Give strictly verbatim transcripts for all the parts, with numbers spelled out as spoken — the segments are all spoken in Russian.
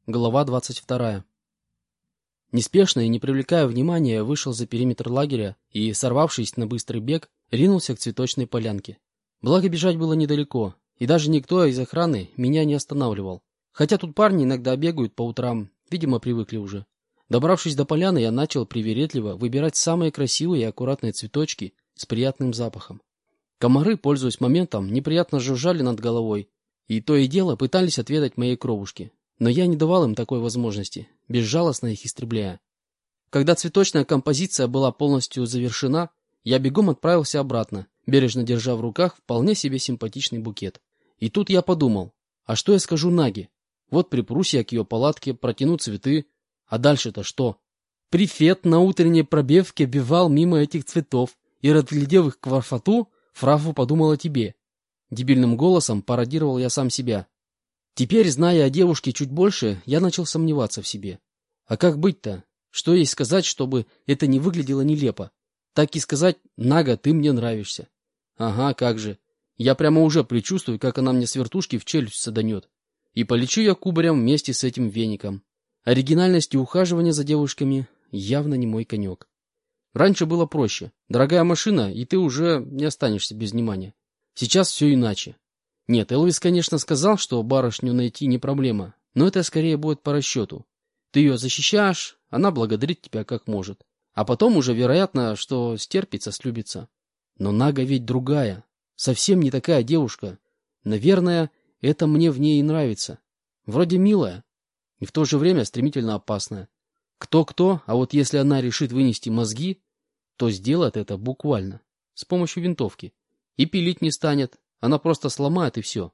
Глава двадцать вторая. Неспешно и не привлекая внимания, вышел за периметр лагеря и, сорвавшись на быстрый бег, ринулся к цветочной полянке. Благо бежать было недалеко, и даже никто из охраны меня не останавливал. Хотя тут парни иногда бегают по утрам, видимо, привыкли уже. Добравшись до поляны, я начал привередливо выбирать самые красивые и аккуратные цветочки с приятным запахом. Комары, пользуясь моментом, неприятно жужжали над головой, и то и дело пытались отведать моей кровушки. Но я не давал им такой возможности, безжалостно их истребляя. Когда цветочная композиция была полностью завершена, я бегом отправился обратно, бережно держа в руках вполне себе симпатичный букет. И тут я подумал, а что я скажу Наге? Вот припрусь я к ее палатке, протяну цветы, а дальше-то что? Префект на утренней пробежке бежал мимо этих цветов, и, разглядев их красоту, фразу подумал о тебе. Дебильным голосом пародировал я сам себя. Теперь, зная о девушке чуть больше, я начал сомневаться в себе. А как быть-то? Что ей сказать, чтобы это не выглядело нелепо? Так и сказать: «Нага, ты мне нравишься». Ага, как же. Я прямо уже предчувствую, как она мне с вертушки в челюсть саданет. И полечу я кубарем вместе с этим веником. Оригинальность и ухаживание за девушками явно не мой конек. Раньше было проще. Дорогая машина, и ты уже не останешься без внимания. Сейчас все иначе. Нет, Элвис, конечно, сказал, что барышню найти не проблема, но это скорее будет по расчету. Ты ее защищаешь, она благодарит тебя как может. А потом уже вероятно, что стерпится, слюбится. Но Нага ведь другая, совсем не такая девушка. Наверное, это мне в ней и нравится. Вроде милая, и в то же время стремительно опасная. Кто-кто, а вот если она решит вынести мозги, то сделает это буквально, с помощью винтовки. И пилить не станет. Она просто сломает, и все.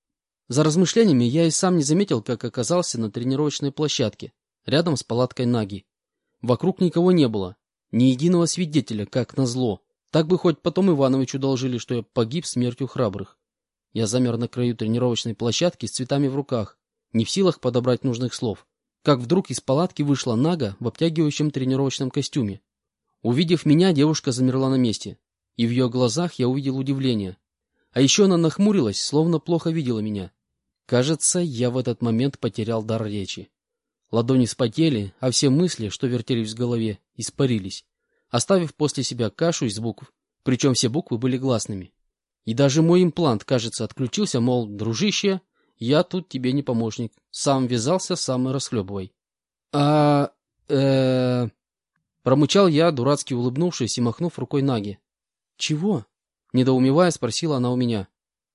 За размышлениями я и сам не заметил, как оказался на тренировочной площадке, рядом с палаткой Наги. Вокруг никого не было, ни единого свидетеля, как назло. Так бы хоть потом Ивановичу доложили, что я погиб смертью храбрых. Я замер на краю тренировочной площадки с цветами в руках, не в силах подобрать нужных слов. Как вдруг из палатки вышла Нага в обтягивающем тренировочном костюме. Увидев меня, девушка замерла на месте, и в ее глазах я увидел удивление. А еще она нахмурилась, словно плохо видела меня. Кажется, я в этот момент потерял дар речи. Ладони вспотели, а все мысли, что вертелись в голове, испарились, оставив после себя кашу из букв, причем все буквы были гласными. И даже мой имплант, кажется, отключился, мол, дружище, я тут тебе не помощник, сам ввязался, сам и расхлебывай. А... э Промычал я, дурацки улыбнувшись и махнув рукой Наге. Чего? Недоумевая, спросила она у меня.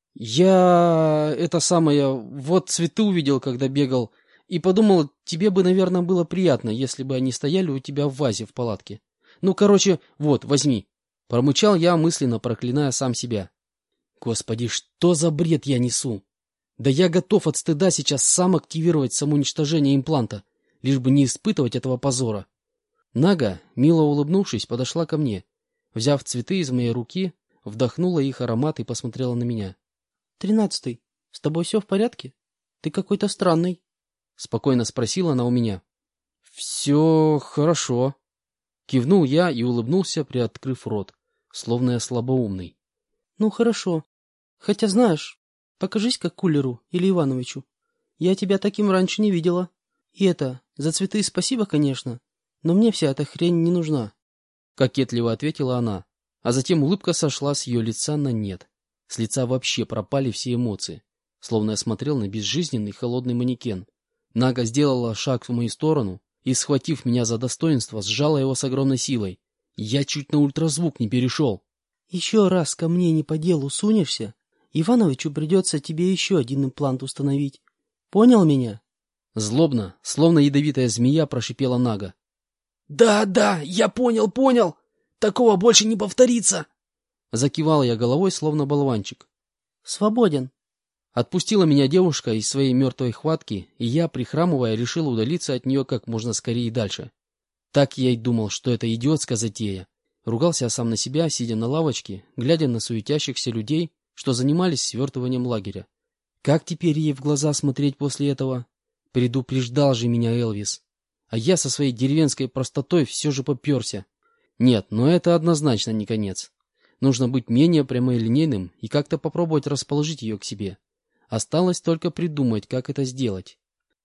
Я... это самое... вот цветы увидел, когда бегал, и подумал, тебе бы, наверное, было приятно, если бы они стояли у тебя в вазе в палатке. Ну, короче, вот, возьми. Промычал я, мысленно проклиная сам себя. Господи, что за бред я несу? Да я готов от стыда сейчас сам активировать самоуничтожение импланта, лишь бы не испытывать этого позора. Нага, мило улыбнувшись, подошла ко мне. Взяв цветы из моей руки, вдохнула их аромат и посмотрела на меня. — Тринадцатый, с тобой все в порядке? Ты какой-то странный. — спокойно спросила она у меня. — Все хорошо. Кивнул я и улыбнулся, приоткрыв рот, словно я слабоумный. — Ну, хорошо. Хотя, знаешь, покажись как кулеру или Ивановичу. Я тебя таким раньше не видела. И это, за цветы спасибо, конечно, но мне вся эта хрень не нужна. — кокетливо ответила она. А затем улыбка сошла с ее лица на нет. С лица вообще пропали все эмоции, словно я смотрел на безжизненный холодный манекен. Нага сделала шаг в мою сторону и, схватив меня за достоинство, сжала его с огромной силой. Я чуть на ультразвук не перешел. — Еще раз ко мне не по делу сунешься, Ивановичу придется тебе еще один имплант установить. Понял меня? Злобно, словно ядовитая змея, прошипела Нага. — Да, да, я понял, понял! Такого больше не повторится! Закивал я головой, словно болванчик. — Свободен. Отпустила меня девушка из своей мертвой хватки, и я, прихрамывая, решил удалиться от нее как можно скорее и дальше. Так я и думал, что это идиотская затея. Ругался я сам на себя, сидя на лавочке, глядя на суетящихся людей, что занимались свертыванием лагеря. Как теперь ей в глаза смотреть после этого? Предупреждал же меня Элвис. А я со своей деревенской простотой все же поперся. Нет, но это однозначно не конец. Нужно быть менее прямолинейным и как-то попробовать расположить ее к себе. Осталось только придумать, как это сделать.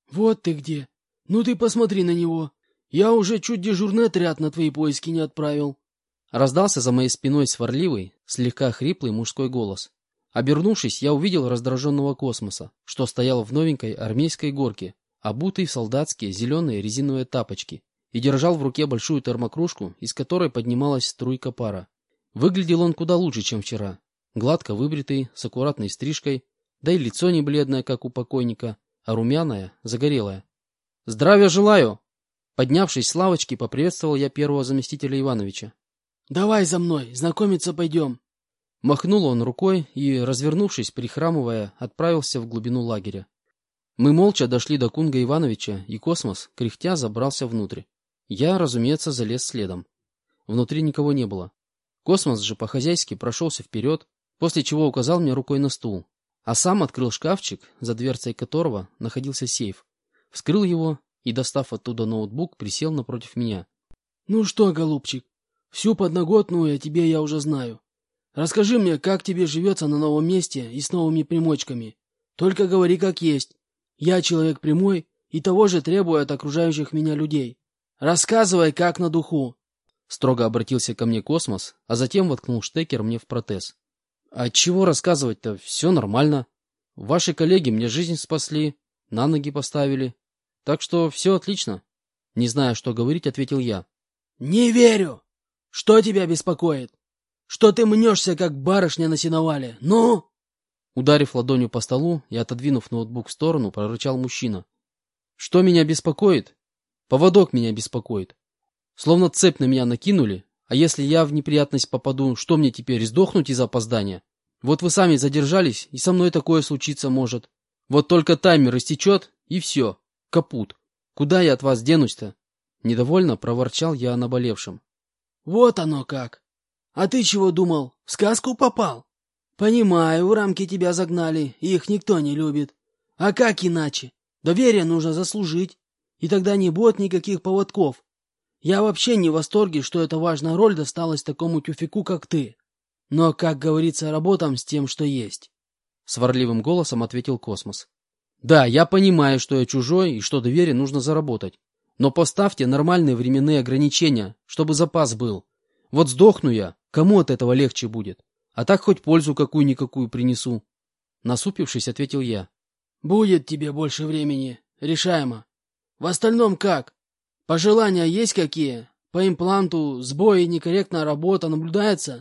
Вот ты где. Ну ты посмотри на него. Я уже чуть дежурный отряд на твои поиски не отправил. Раздался за моей спиной сварливый, слегка хриплый мужской голос. Обернувшись, я увидел раздраженного Космоса, что стоял в новенькой армейской горке, обутый в солдатские зеленые резиновые тапочки, и держал в руке большую термокружку, из которой поднималась струйка пара. Выглядел он куда лучше, чем вчера. Гладко выбритый, с аккуратной стрижкой, да и лицо не бледное, как у покойника, а румяное, загорелое. «Здравия желаю!» Поднявшись с лавочки, поприветствовал я первого заместителя Ивановича. «Давай за мной, знакомиться пойдем». Махнул он рукой и, развернувшись, прихрамывая, отправился в глубину лагеря. Мы молча дошли до Кунга Ивановича, и Космос, кряхтя, забрался внутрь. Я, разумеется, залез следом. Внутри никого не было. Космос же по-хозяйски прошелся вперед, после чего указал мне рукой на стул, а сам открыл шкафчик, за дверцей которого находился сейф, вскрыл его и, достав оттуда ноутбук, присел напротив меня. «Ну что, голубчик, всю подноготную о тебе я уже знаю. Расскажи мне, как тебе живется на новом месте и с новыми примочками. Только говори как есть. Я человек прямой и того же требую от окружающих меня людей. Рассказывай, как на духу». Строго обратился ко мне Космос, а затем воткнул штекер мне в протез. «А чего рассказывать-то? Все нормально. Ваши коллеги мне жизнь спасли, на ноги поставили. Так что все отлично». Не зная, что говорить, ответил я. «Не верю! Что тебя беспокоит? Что ты мнешься, как барышня на сеновале? Ну?» Ударив ладонью по столу и отодвинув ноутбук в сторону, прорычал мужчина. «Что меня беспокоит? Поводок меня беспокоит. Словно цепь на меня накинули, а если я в неприятность попаду, что мне теперь, сдохнуть из-за опоздания? Вот вы сами задержались, и со мной такое случиться может. Вот только таймер истечет, и все, капут. Куда я от вас денусь-то?» Недовольно проворчал я о наболевшем. «Вот оно как! А ты чего думал, в сказку попал? Понимаю, в рамки тебя загнали, и их никто не любит. А как иначе? Доверие нужно заслужить, и тогда не будет никаких поводков. Я вообще не в восторге, что эта важная роль досталась такому тюфику, как ты. Но, как говорится, работаем с тем, что есть». Сварливым голосом ответил Космос. «Да, я понимаю, что я чужой и что доверие нужно заработать. Но поставьте нормальные временные ограничения, чтобы запас был. Вот сдохну я, кому от этого легче будет? А так хоть пользу какую-никакую принесу». Насупившись, ответил я. «Будет тебе больше времени. Решаемо. В остальном как? Пожелания есть какие? По импланту сбои и некорректная работа наблюдается?»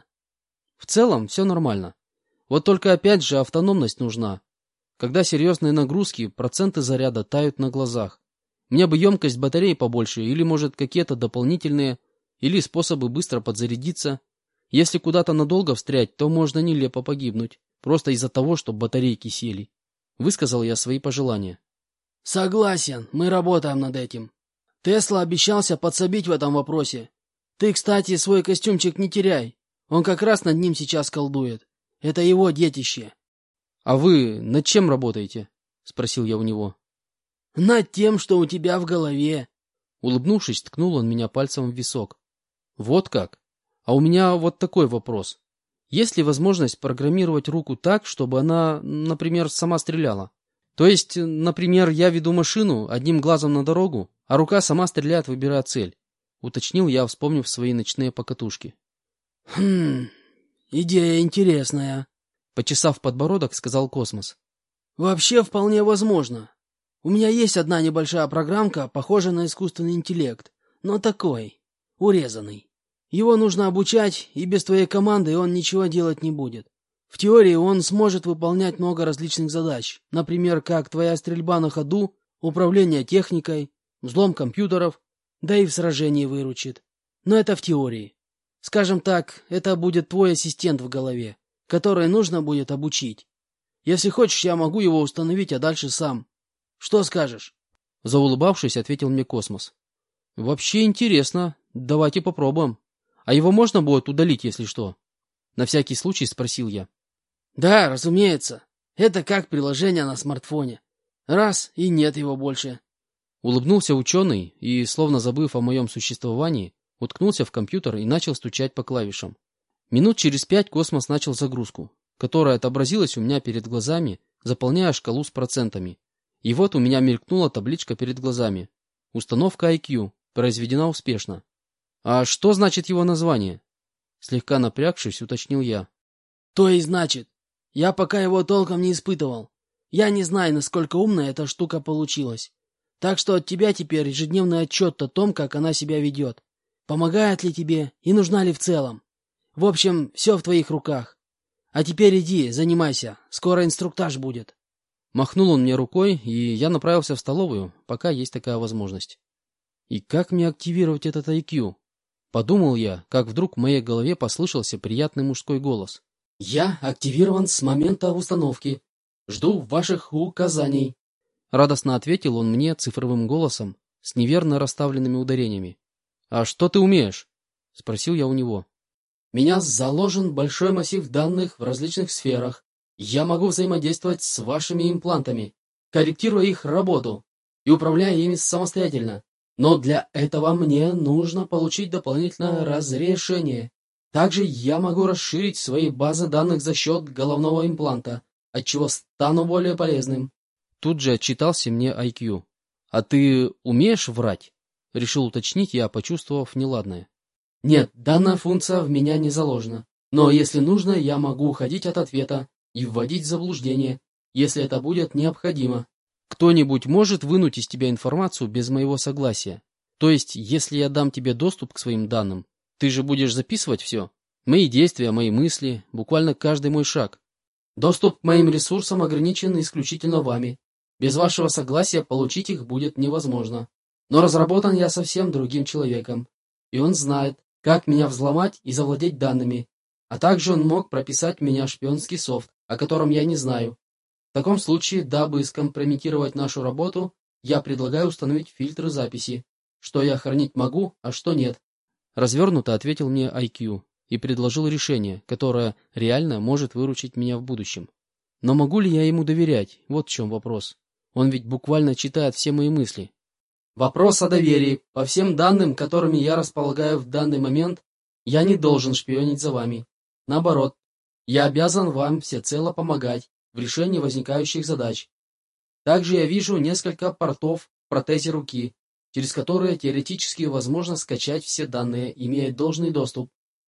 В целом все нормально. Вот только опять же автономность нужна. Когда серьезные нагрузки, проценты заряда тают на глазах. Мне бы емкость батареи побольше, или, может, какие-то дополнительные, или способы быстро подзарядиться. Если куда-то надолго встрять, то можно нелепо погибнуть, просто из-за того, что батарейки сели. Высказал я свои пожелания. «Согласен, мы работаем над этим. Тесла обещался подсобить в этом вопросе. Ты, кстати, свой костюмчик не теряй. Он как раз над ним сейчас колдует. Это его детище». «А вы над чем работаете?» — спросил я у него. «Над тем, что у тебя в голове». Улыбнувшись, ткнул он меня пальцем в висок. «Вот как? А у меня вот такой вопрос. Есть ли возможность программировать руку так, чтобы она, например, сама стреляла? То есть, например, я веду машину одним глазом на дорогу, а рука сама стреляет, выбирая цель», — уточнил я, вспомнив свои ночные покатушки. «Хм, идея интересная», — почесав подбородок, сказал Космос. «Вообще вполне возможно. У меня есть одна небольшая программка, похожая на искусственный интеллект, но такой, урезанный. Его нужно обучать, и без твоей команды он ничего делать не будет. В теории он сможет выполнять много различных задач, например, как твоя стрельба на ходу, управление техникой, взлом компьютеров, да и в сражении выручит. Но это в теории. Скажем так, это будет твой ассистент в голове, который нужно будет обучить. Если хочешь, я могу его установить, а дальше сам. Что скажешь?» Заулыбавшись, ответил мне Космос. «Вообще интересно. Давайте попробуем. А его можно будет удалить, если что?» На всякий случай спросил я. «Да, разумеется. Это как приложение на смартфоне. Раз, и нет его больше». Улыбнулся ученый и, словно забыв о моем существовании, уткнулся в компьютер и начал стучать по клавишам. Минут через пять Космос начал загрузку, которая отобразилась у меня перед глазами, заполняя шкалу с процентами. И вот у меня мелькнула табличка перед глазами. Установка ай кью. Произведена успешно. А что значит его название? Слегка напрягшись, уточнил я. То и значит. Я пока его толком не испытывал. Я не знаю, насколько умная эта штука получилась. Так что от тебя теперь ежедневный отчет о том, как она себя ведет. Помогает ли тебе и нужна ли в целом. В общем, все в твоих руках. А теперь иди, занимайся. Скоро инструктаж будет. Махнул он мне рукой, и я направился в столовую, пока есть такая возможность. И как мне активировать этот ай кью? Подумал я, как вдруг в моей голове послышался приятный мужской голос. Я активирован с момента установки. Жду ваших указаний. Радостно ответил он мне цифровым голосом с неверно расставленными ударениями. «А что ты умеешь?» — спросил я у него. У меня заложен большой массив данных в различных сферах. Я могу взаимодействовать с вашими имплантами, корректируя их работу и управляя ими самостоятельно. Но для этого мне нужно получить дополнительное разрешение. Также я могу расширить свои базы данных за счет головного импланта, отчего стану более полезным. Тут же отчитался мне ай кью. «А ты умеешь врать?» — решил уточнить я, почувствовав неладное. Нет, данная функция в меня не заложена. Но если нужно, я могу уходить от ответа и вводить в заблуждение, если это будет необходимо. Кто-нибудь может вынуть из тебя информацию без моего согласия? То есть, если я дам тебе доступ к своим данным, ты же будешь записывать все? Мои действия, мои мысли, буквально каждый мой шаг. Доступ к моим ресурсам ограничен исключительно вами. Без вашего согласия получить их будет невозможно. Но разработан я совсем другим человеком. И он знает, как меня взломать и завладеть данными. А также он мог прописать в меня шпионский софт, о котором я не знаю. В таком случае, дабы скомпрометировать нашу работу, я предлагаю установить фильтры записи. Что я хранить могу, а что нет. Развернуто ответил мне ай кью и предложил решение, которое реально может выручить меня в будущем. Но могу ли я ему доверять? Вот в чем вопрос. Он ведь буквально читает все мои мысли. Вопрос о доверии. По всем данным, которыми я располагаю в данный момент, я не должен шпионить за вами. Наоборот, я обязан вам всецело помогать в решении возникающих задач. Также я вижу несколько портов в протезе руки, через которые теоретически возможно скачать все данные, имея должный доступ.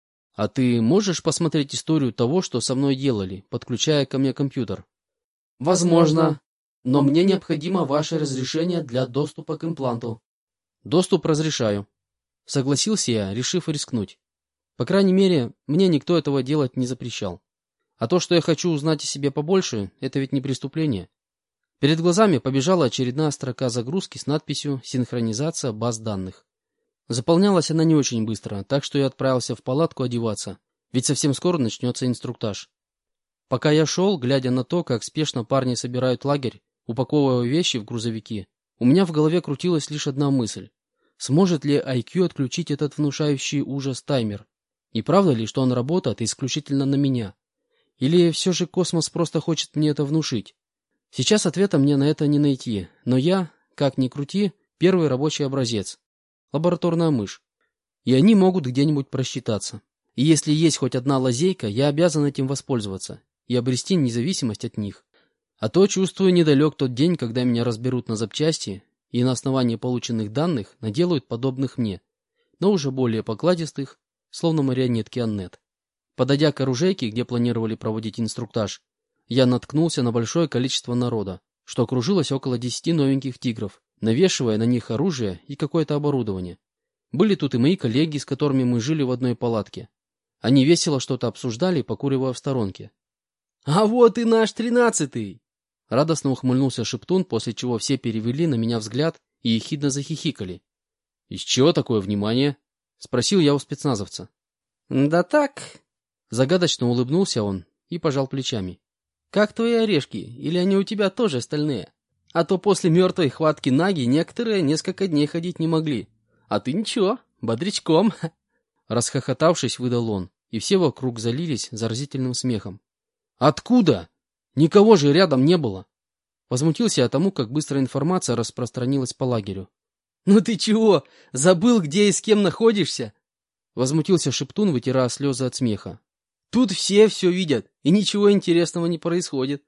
А ты можешь посмотреть историю того, что со мной делали, подключая ко мне компьютер? Возможно, но мне необходимо ваше разрешение для доступа к импланту. Доступ разрешаю. Согласился я, решив рискнуть. По крайней мере, мне никто этого делать не запрещал. А то, что я хочу узнать о себе побольше, это ведь не преступление. Перед глазами побежала очередная строка загрузки с надписью «Синхронизация баз данных». Заполнялась она не очень быстро, так что я отправился в палатку одеваться, ведь совсем скоро начнется инструктаж. Пока я шел, глядя на то, как спешно парни собирают лагерь, упаковывая вещи в грузовики, у меня в голове крутилась лишь одна мысль. Сможет ли ай кью отключить этот внушающий ужас таймер? И правда ли, что он работает исключительно на меня? Или все же космос просто хочет мне это внушить? Сейчас ответа мне на это не найти, но я, как ни крути, первый рабочий образец. Лабораторная мышь. И они могут где-нибудь просчитаться. И если есть хоть одна лазейка, я обязан этим воспользоваться и обрести независимость от них. А то, чувствую, недалек тот день, когда меня разберут на запчасти и на основании полученных данных наделают подобных мне, но уже более покладистых, словно марионетки Аннет. Подойдя к оружейке, где планировали проводить инструктаж, я наткнулся на большое количество народа, что окружилось около десяти новеньких тигров, навешивая на них оружие и какое-то оборудование. Были тут и мои коллеги, с которыми мы жили в одной палатке. Они весело что-то обсуждали, покуривая в сторонке. «А вот и наш тринадцатый!» Радостно ухмыльнулся Шептун, после чего все перевели на меня взгляд и ехидно захихикали. «Из чего такое внимание?» — спросил я у спецназовца. «Да так...» Загадочно улыбнулся он и пожал плечами. «Как твои орешки? Или они у тебя тоже стальные? А то после мертвой хватки Наги некоторые несколько дней ходить не могли. А ты ничего, бодрячком!» Расхохотавшись, выдал он, и все вокруг залились заразительным смехом. «Откуда? Никого же рядом не было!» Возмутился я тому, как быстро информация распространилась по лагерю. «Ну ты чего? Забыл, где и с кем находишься?» Возмутился Шептун, вытирая слезы от смеха. «Тут все все видят, и ничего интересного не происходит.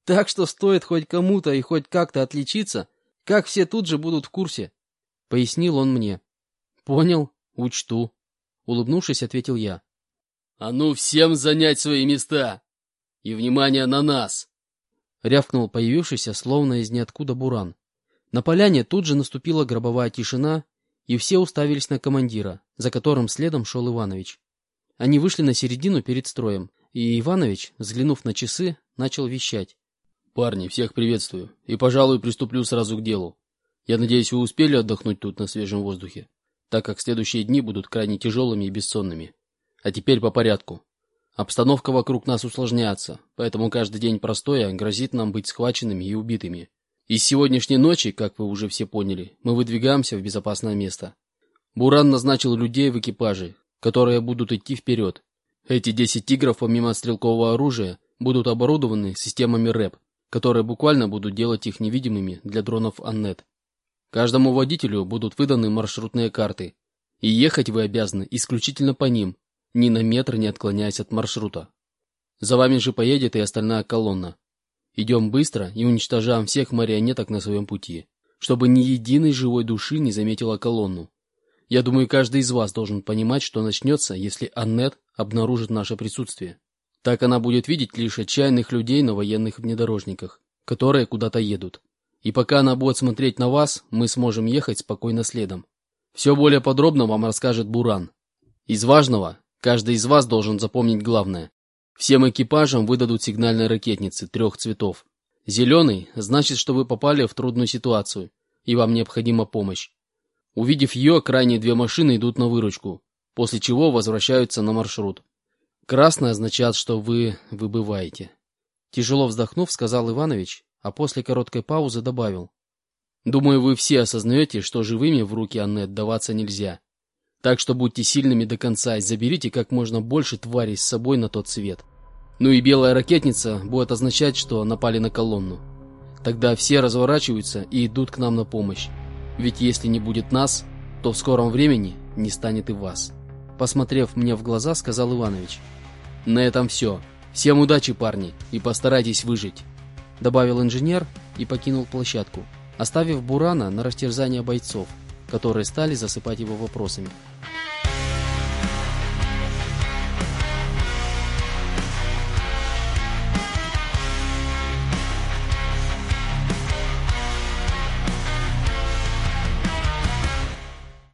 Так что стоит хоть кому-то и хоть как-то отличиться, как все тут же будут в курсе, — пояснил он мне. Понял, учту, — улыбнувшись, ответил я. А ну всем занять свои места! И внимание на нас! Рявкнул появившийся, словно из ниоткуда буран. На поляне тут же наступила гробовая тишина, и все уставились на командира, за которым следом шел Иванович. Они вышли на середину перед строем, и Иванович, взглянув на часы, начал вещать. Парни, всех приветствую, и, пожалуй, приступлю сразу к делу. Я надеюсь, вы успели отдохнуть тут на свежем воздухе, так как следующие дни будут крайне тяжелыми и бессонными. А теперь по порядку. Обстановка вокруг нас усложняется, поэтому каждый день простоя грозит нам быть схваченными и убитыми. И с сегодняшней ночи, как вы уже все поняли, мы выдвигаемся в безопасное место. Буран назначил людей в экипаже, которые будут идти вперед. Эти десять тигров, помимо стрелкового оружия, будут оборудованы системами рэп, которые буквально будут делать их невидимыми для дронов Аннет. Каждому водителю будут выданы маршрутные карты, и ехать вы обязаны исключительно по ним, ни на метр не отклоняясь от маршрута. За вами же поедет и остальная колонна. Идем быстро и уничтожаем всех марионеток на своем пути, чтобы ни единой живой души не заметила колонну. Я думаю, каждый из вас должен понимать, что начнется, если Аннет обнаружит наше присутствие. Так она будет видеть лишь отчаянных людей на военных внедорожниках, которые куда-то едут. И пока она будет смотреть на вас, мы сможем ехать спокойно следом. Все более подробно вам расскажет Буран. Из важного, каждый из вас должен запомнить главное. Всем экипажам выдадут сигнальные ракетницы трех цветов. Зеленый значит, что вы попали в трудную ситуацию, и вам необходима помощь. Увидев ее, крайние две машины идут на выручку, после чего возвращаются на маршрут. Красный означает, что вы выбываете. Тяжело вздохнув, сказал Иванович, а после короткой паузы добавил. Думаю, вы все осознаете, что живыми в руки Аннет даваться нельзя. Так что будьте сильными до конца и заберите как можно больше тварей с собой на тот свет. Ну и белая ракетница будет означать, что напали на колонну. Тогда все разворачиваются и идут к нам на помощь. Ведь если не будет нас, то в скором времени не станет и вас. Посмотрев мне в глаза, сказал Иванович. На этом все. Всем удачи, парни, и постарайтесь выжить. Добавил инженер и покинул площадку, оставив Бурана на растерзание бойцов, которые стали засыпать его вопросами.